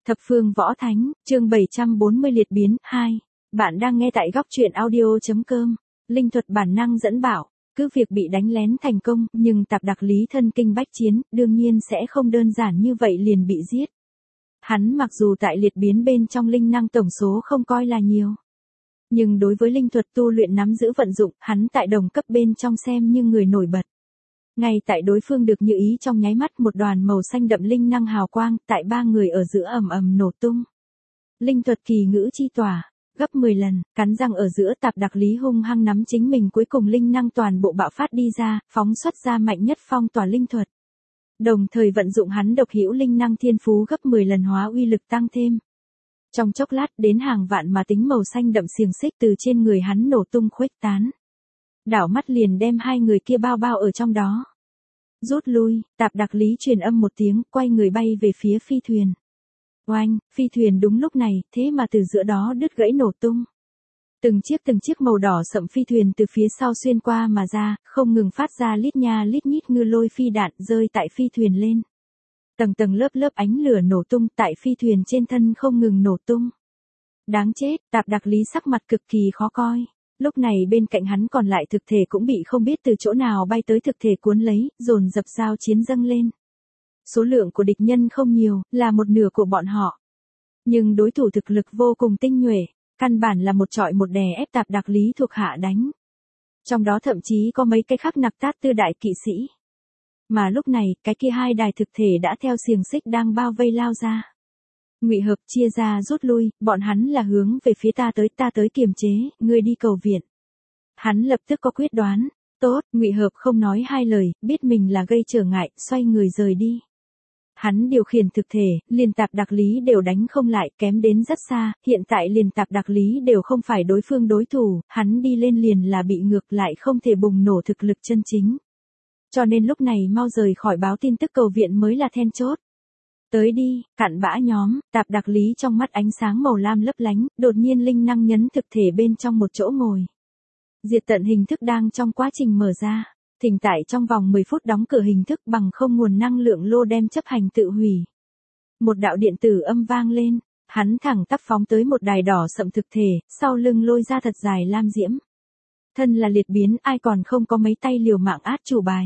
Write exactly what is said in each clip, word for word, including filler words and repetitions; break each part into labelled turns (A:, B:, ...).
A: Thập phương võ thánh, chương bảy trăm bốn mươi liệt biến, hai. Bạn đang nghe tại góc truyện audio.com. Linh thuật bản năng dẫn bảo, cứ việc bị đánh lén thành công, nhưng tạp đặc lý thân kinh bách chiến, đương nhiên sẽ không đơn giản như vậy liền bị giết. Hắn mặc dù tại liệt biến bên trong linh năng tổng số không coi là nhiều. Nhưng đối với linh thuật tu luyện nắm giữ vận dụng, hắn tại đồng cấp bên trong xem như người nổi bật. Ngay tại đối phương được như ý trong nháy mắt, một đoàn màu xanh đậm linh năng hào quang, tại ba người ở giữa ầm ầm nổ tung. Linh thuật kỳ ngữ chi tỏa, gấp mười lần, cắn răng ở giữa tạp đặc lý hung hăng nắm chính mình cuối cùng linh năng toàn bộ bạo phát đi ra, phóng xuất ra mạnh nhất phong tỏa linh thuật. Đồng thời vận dụng hắn độc hữu linh năng thiên phú gấp mười lần hóa uy lực tăng thêm. Trong chốc lát đến hàng vạn mà tính màu xanh đậm xiềng xích từ trên người hắn nổ tung khuếch tán. Đảo mắt liền đem hai người kia bao bao ở trong đó. Rút lui, tạp đặc lý truyền âm một tiếng, quay người bay về phía phi thuyền. Oanh, phi thuyền đúng lúc này, thế mà từ giữa đó đứt gãy nổ tung. Từng chiếc từng chiếc màu đỏ sậm phi thuyền từ phía sau xuyên qua mà ra, không ngừng phát ra lít nha lít nhít ngư lôi phi đạn rơi tại phi thuyền lên. Tầng tầng lớp lớp ánh lửa nổ tung tại phi thuyền trên thân không ngừng nổ tung. Đáng chết, tạp đặc lý sắc mặt cực kỳ khó coi. Lúc này bên cạnh hắn còn lại thực thể cũng bị không biết từ chỗ nào bay tới thực thể cuốn lấy, dồn dập giao chiến dâng lên. Số lượng của địch nhân không nhiều, là một nửa của bọn họ. Nhưng đối thủ thực lực vô cùng tinh nhuệ, căn bản là một trọi một đè ép tạp đặc lý thuộc hạ đánh. Trong đó thậm chí có mấy cái khắc nặc tát tư đại kỵ sĩ. Mà lúc này, cái kia hai đài thực thể đã theo xiềng xích đang bao vây lao ra. Ngụy Hợp chia ra rút lui, bọn hắn là hướng về phía ta tới, ta tới kiềm chế, ngươi đi cầu viện. Hắn lập tức có quyết đoán. Tốt, Ngụy Hợp không nói hai lời, biết mình là gây trở ngại, xoay người rời đi. Hắn điều khiển thực thể, liền tạp đặc lý đều đánh không lại, kém đến rất xa, hiện tại liền tạp đặc lý đều không phải đối phương đối thủ, hắn đi lên liền là bị ngược lại không thể bùng nổ thực lực chân chính. Cho nên lúc này mau rời khỏi báo tin tức cầu viện mới là then chốt. Tới đi, cặn bã nhóm, tạp đặc lý trong mắt ánh sáng màu lam lấp lánh, đột nhiên linh năng nhấn thực thể bên trong một chỗ ngồi. Diệt tận hình thức đang trong quá trình mở ra, thỉnh tải trong vòng mười phút đóng cửa hình thức bằng không nguồn năng lượng lô đem chấp hành tự hủy. Một đạo điện tử âm vang lên, hắn thẳng tắp phóng tới một đài đỏ sậm thực thể, sau lưng lôi ra thật dài lam diễm. Thân là liệt biến, ai còn không có mấy tay liều mạng át chủ bài.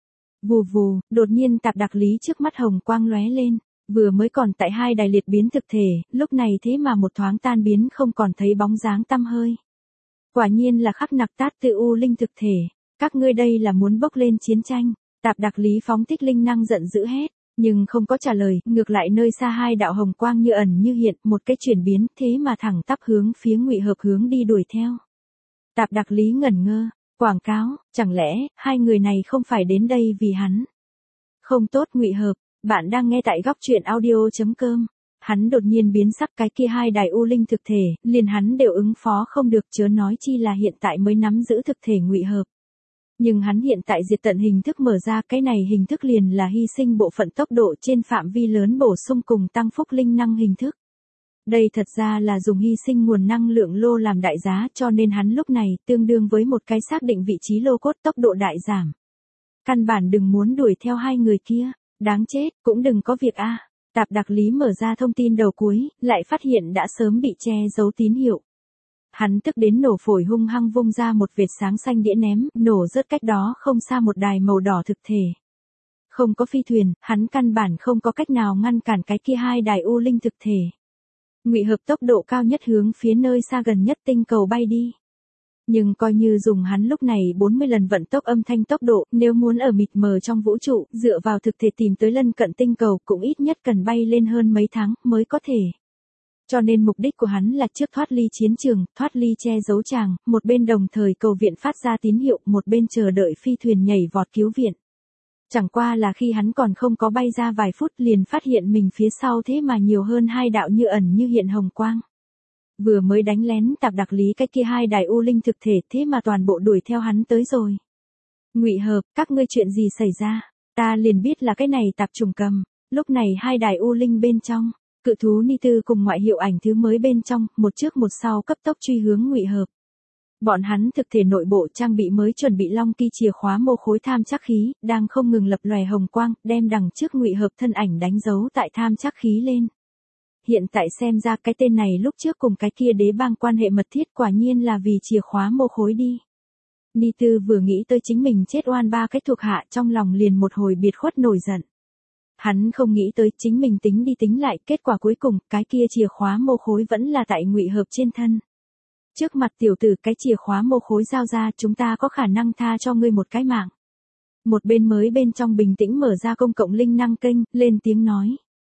A: Vù vù, đột nhiên tạp đặc lý trước mắt hồng quang lóe lên. Vừa mới còn tại hai đài liệt biến thực thể, lúc này thế mà một thoáng tan biến không còn thấy bóng dáng tăm hơi. Quả nhiên là khắc nặc tát tự u linh thực thể, các ngươi đây là muốn bốc lên chiến tranh. Tạp đặc lý phóng thích linh năng giận dữ hét, nhưng không có trả lời, ngược lại nơi xa hai đạo hồng quang như ẩn như hiện, một cái chuyển biến, thế mà thẳng tắp hướng phía Ngụy Hợp hướng đi đuổi theo. Tạp đặc lý ngẩn ngơ, quảng cáo, chẳng lẽ hai người này không phải đến đây vì hắn? Không tốt Ngụy Hợp. Bạn đang nghe tại góc truyện audio.com. Hắn đột nhiên biến sắc, cái kia hai đài u linh thực thể, liền hắn đều ứng phó không được, chớ nói chi là hiện tại mới nắm giữ thực thể Ngụy Hợp. Nhưng hắn hiện tại diệt tận hình thức mở ra, cái này hình thức liền là hy sinh bộ phận tốc độ trên phạm vi lớn bổ sung cùng tăng phúc linh năng hình thức. Đây thật ra là dùng hy sinh nguồn năng lượng lô làm đại giá, cho nên hắn lúc này tương đương với một cái xác định vị trí lô cốt tốc độ đại giảm. Căn bản đừng muốn đuổi theo hai người kia. Đáng chết, cũng đừng có việc a. À. Tạp đặc lý mở ra thông tin đầu cuối, lại phát hiện đã sớm bị che giấu tín hiệu. Hắn tức đến nổ phổi hung hăng vung ra một vệt sáng xanh đĩa ném, nổ rớt cách đó không xa một đài màu đỏ thực thể. Không có phi thuyền, hắn căn bản không có cách nào ngăn cản cái kia hai đài u linh thực thể. Ngụy Hợp tốc độ cao nhất hướng phía nơi xa gần nhất tinh cầu bay đi. Nhưng coi như dùng hắn lúc này bốn mươi lần vận tốc âm thanh tốc độ, nếu muốn ở mịt mờ trong vũ trụ, dựa vào thực thể tìm tới lân cận tinh cầu cũng ít nhất cần bay lên hơn mấy tháng mới có thể. Cho nên mục đích của hắn là trước thoát ly chiến trường, thoát ly che giấu chàng, một bên đồng thời cầu viện phát ra tín hiệu, một bên chờ đợi phi thuyền nhảy vọt cứu viện. Chẳng qua là khi hắn còn không có bay ra vài phút liền phát hiện mình phía sau thế mà nhiều hơn hai đạo như ẩn như hiện hồng quang. Vừa mới đánh lén tạp đặc lý cái kia hai đài u linh thực thể, thế mà toàn bộ đuổi theo hắn tới rồi. Ngụy Hợp, các ngươi chuyện gì xảy ra? Ta liền biết là cái này tạp trùng cầm. Lúc này hai đài u linh bên trong, cự thú ni tư cùng ngoại hiệu ảnh thứ mới bên trong, một trước một sau cấp tốc truy hướng Ngụy Hợp. Bọn hắn thực thể nội bộ trang bị mới chuẩn bị long kỳ chìa khóa mô khối tham trắc khí, đang không ngừng lập lòe hồng quang, đem đằng trước Ngụy Hợp thân ảnh đánh dấu tại tham trắc khí lên. hiện tại xem ra cái tên này lúc trước cùng cái kia đế bang quan hệ mật thiết quả nhiên là vì chìa khóa mô khối đi. Ni Tư vừa nghĩ tới chính mình chết oan ba cái thuộc hạ trong lòng liền một hồi biệt khuất nổi giận. Hắn không nghĩ tới chính mình tính đi tính lại, kết quả cuối cùng cái kia chìa khóa mô khối vẫn là tại Ngụy Hợp trên thân. Trước mặt tiểu tử, cái chìa khóa mô khối giao ra, chúng ta có khả năng tha cho ngươi một cái mạng. Một bên mới bên trong bình tĩnh mở ra công cộng linh năng kênh, lên tiếng nói.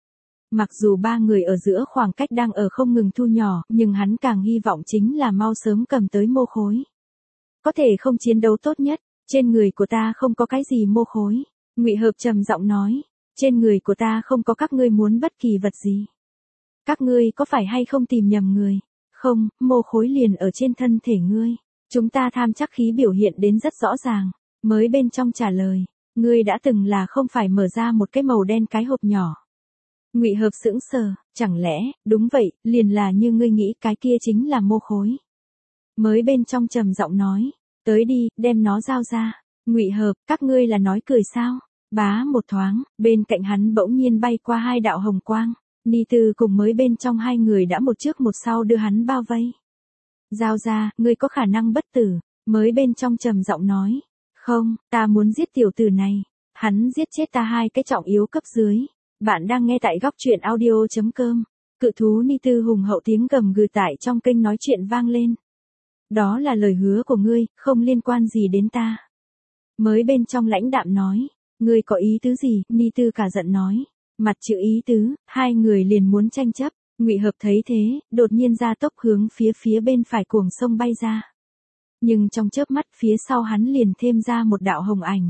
A: Mặc dù ba người ở giữa khoảng cách đang ở không ngừng thu nhỏ, nhưng hắn càng hy vọng chính là mau sớm cầm tới mô khối. Có thể không chiến đấu tốt nhất, trên người của ta không có cái gì mô khối. Ngụy Hợp trầm giọng nói, trên người của ta không có các ngươi muốn bất kỳ vật gì. Các ngươi có phải hay không tìm nhầm người? Không, mô khối liền ở trên thân thể ngươi. Chúng ta tham chắc khí biểu hiện đến rất rõ ràng. Mới bên trong trả lời, ngươi đã từng là không phải mở ra một cái màu đen cái hộp nhỏ. Ngụy Hợp sững sờ, chẳng lẽ, đúng vậy, liền là như ngươi nghĩ cái kia chính là mô khối. Mới bên trong trầm giọng nói, tới đi, đem nó giao ra. Ngụy Hợp, các ngươi là nói cười sao? Bá một thoáng, bên cạnh hắn bỗng nhiên bay qua hai đạo hồng quang. Ni Tư cùng mới bên trong hai người đã một trước một sau đưa hắn bao vây. Giao ra, ngươi có khả năng bất tử. Mới bên trong trầm giọng nói, không, ta muốn giết tiểu tử này. Hắn giết chết ta hai cái trọng yếu cấp dưới. Bạn đang nghe tại góc truyện audio chấm com. Cự thú Ni Tư hùng hậu tiếng gầm gừ tại trong kênh nói chuyện vang lên. Đó là lời hứa của ngươi, không liên quan gì đến ta. Mới bên trong lãnh đạm nói, ngươi có ý tứ gì? Ni Tư cả giận nói, mặt chữ ý tứ, hai người liền muốn tranh chấp. Ngụy Hợp thấy thế, đột nhiên ra tốc hướng phía phía bên phải cuồng sông bay ra. Nhưng trong chớp mắt phía sau hắn liền thêm ra một đạo hồng ảnh.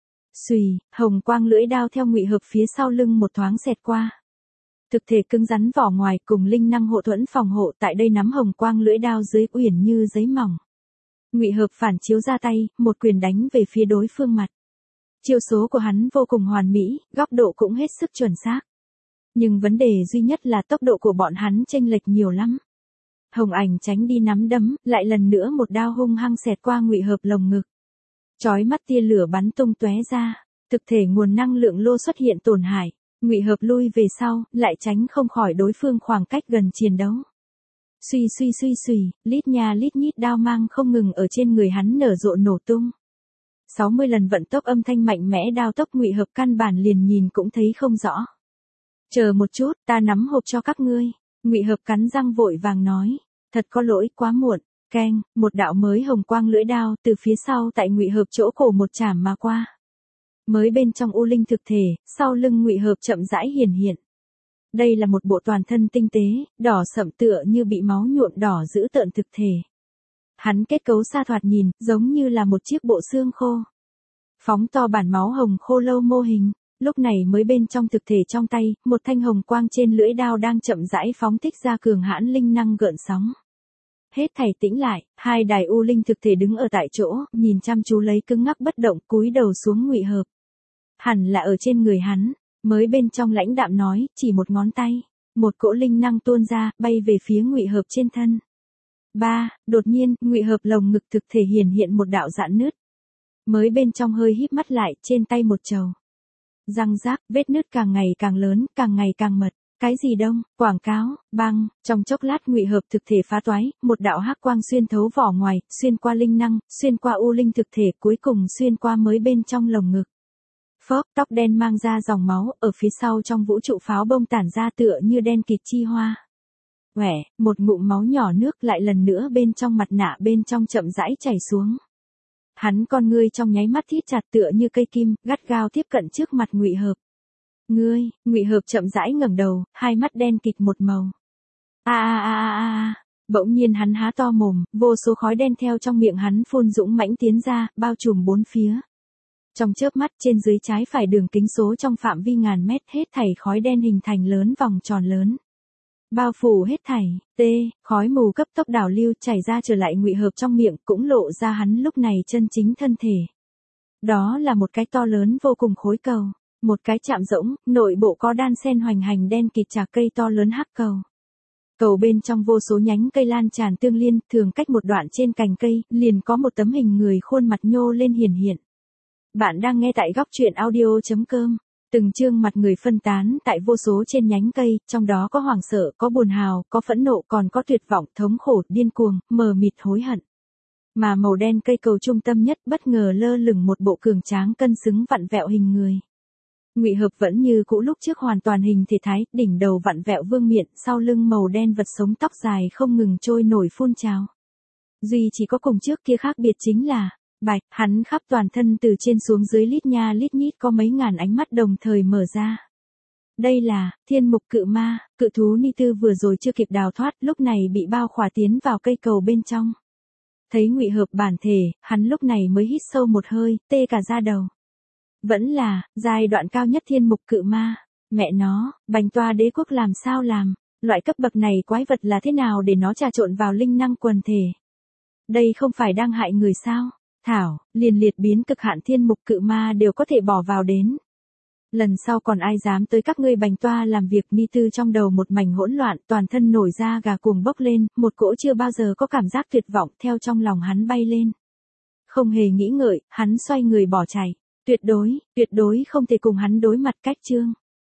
A: Xùy, hồng quang lưỡi đao theo Ngụy Hợp phía sau lưng một thoáng xẹt qua. Thực thể cứng rắn vỏ ngoài cùng linh năng hộ thuẫn phòng hộ tại đây nắm hồng quang lưỡi đao dưới uyển như giấy mỏng. Ngụy Hợp phản chiếu ra tay, một quyền đánh về phía đối phương mặt. Chiêu số của hắn vô cùng hoàn mỹ, góc độ cũng hết sức chuẩn xác. Nhưng vấn đề duy nhất là tốc độ của bọn hắn chênh lệch nhiều lắm. Hồng ảnh tránh đi nắm đấm, lại lần nữa một đao hung hăng xẹt qua Ngụy Hợp lồng ngực. Chói mắt tia lửa bắn tung tóe ra, thực thể nguồn năng lượng lô xuất hiện tổn hại. Ngụy Hợp lui về sau, lại tránh không khỏi đối phương khoảng cách gần chiến đấu. Suy suy suy suy, lít nha lít nhít đao mang không ngừng ở trên người hắn nở rộ nổ tung. sáu mươi lần vận tốc âm thanh mạnh mẽ đao tốc Ngụy Hợp căn bản liền nhìn cũng thấy không rõ. Chờ một chút, ta nắm hộp cho các ngươi. Ngụy Hợp cắn răng vội vàng nói, thật có lỗi, quá muộn. Keng, một đạo mới hồng quang lưỡi đao từ phía sau tại Ngụy Hợp chỗ cổ một chảm mà qua. Mới bên trong u linh thực thể, sau lưng Ngụy Hợp chậm rãi hiển hiện. Đây là một bộ toàn thân tinh tế, đỏ sậm tựa như bị máu nhuộm đỏ dữ tợn thực thể. Hắn kết cấu xa thoạt nhìn, giống như là một chiếc bộ xương khô. Phóng to bản máu hồng khô lâu mô hình, lúc này mới bên trong thực thể trong tay, một thanh hồng quang trên lưỡi đao đang chậm rãi phóng thích ra cường hãn linh năng gợn sóng. Hết thảy tĩnh lại, hai đài u linh thực thể đứng ở tại chỗ, nhìn chăm chú lấy cứng ngắc bất động, cúi đầu xuống Ngụy Hợp. Hẳn là ở trên người hắn, mới bên trong lãnh đạm nói, chỉ một ngón tay, một cỗ linh năng tuôn ra, bay về phía Ngụy Hợp trên thân. Ba, đột nhiên, Ngụy Hợp lồng ngực thực thể hiển hiện một đạo rạn nứt. Mới bên trong hơi híp mắt lại, trên tay một trầu. Răng rác, vết nứt càng ngày càng lớn, càng ngày càng mật. Cái gì đông, quảng cáo, băng, trong chốc lát Ngụy Hợp thực thể phá toái, một đạo hắc quang xuyên thấu vỏ ngoài, xuyên qua linh năng, xuyên qua u linh thực thể, cuối cùng xuyên qua mới bên trong lồng ngực. Phốc, tóc đen mang ra dòng máu, ở phía sau trong vũ trụ pháo bông tản ra tựa như đen kịt chi hoa. Quẻ, một ngụm máu nhỏ nước lại lần nữa bên trong mặt nạ bên trong chậm rãi chảy xuống. Hắn con ngươi trong nháy mắt thít chặt tựa như cây kim, gắt gao tiếp cận trước mặt Ngụy Hợp. Ngươi, Ngụy Hợp chậm rãi ngẩng đầu, hai mắt đen kịt một màu. A a a a a, bỗng nhiên hắn há to mồm, vô số khói đen theo trong miệng hắn phun dũng mãnh tiến ra, bao trùm bốn phía. Trong chớp mắt trên dưới trái phải đường kính số trong phạm vi ngàn mét hết thảy khói đen hình thành lớn vòng tròn lớn. Bao phủ hết thảy, tê, khói mù cấp tốc đảo lưu chảy ra trở lại Ngụy Hợp trong miệng cũng lộ ra hắn lúc này chân chính thân thể. Đó là một cái to lớn vô cùng khối cầu. Một cái chạm rỗng, nội bộ có đan sen hoành hành đen kịt chạc cây to lớn hắc cầu. Cầu bên trong vô số nhánh cây lan tràn tương liên, thường cách một đoạn trên cành cây, liền có một tấm hình người khuôn mặt nhô lên hiển hiện. Bạn đang nghe tại góc truyện audio chấm com. Từng chương mặt người phân tán tại vô số trên nhánh cây, trong đó có hoảng sợ, có buồn hào, có phẫn nộ, còn có tuyệt vọng, thống khổ, điên cuồng, mờ mịt hối hận. Mà màu đen cây cầu trung tâm nhất bất ngờ lơ lửng một bộ cường tráng cân xứng vặn vẹo hình người. Ngụy Hợp vẫn như cũ lúc trước hoàn toàn hình thể thái, đỉnh đầu vặn vẹo vương miện, sau lưng màu đen vật sống tóc dài không ngừng trôi nổi phun trào. Duy chỉ có cùng trước kia khác biệt chính là, bạch, hắn khắp toàn thân từ trên xuống dưới lít nha lít nhít có mấy ngàn ánh mắt đồng thời mở ra. Đây là, thiên mục cự ma, cự thú Ni Tư vừa rồi chưa kịp đào thoát, lúc này bị bao khỏa tiến vào cây cầu bên trong. Thấy Ngụy Hợp bản thể, hắn lúc này mới hít sâu một hơi, tê cả da đầu. Vẫn là, giai đoạn cao nhất thiên mục cự ma. Mẹ nó, Bành Toa đế quốc làm sao làm, loại cấp bậc này quái vật là thế nào để nó trà trộn vào linh năng quần thể. Đây không phải đang hại người sao, thảo, liền liệt biến cực hạn thiên mục cự ma đều có thể bỏ vào đến. Lần sau còn ai dám tới các ngươi Bành Toa làm việc. Ni Tư trong đầu một mảnh hỗn loạn, toàn thân nổi da gà cuồng bốc lên, một cỗ chưa bao giờ có cảm giác tuyệt vọng theo trong lòng hắn bay lên. Không hề nghĩ ngợi, hắn xoay người bỏ chạy. Tuyệt đối, tuyệt đối không thể cùng hắn đối mặt cách chương.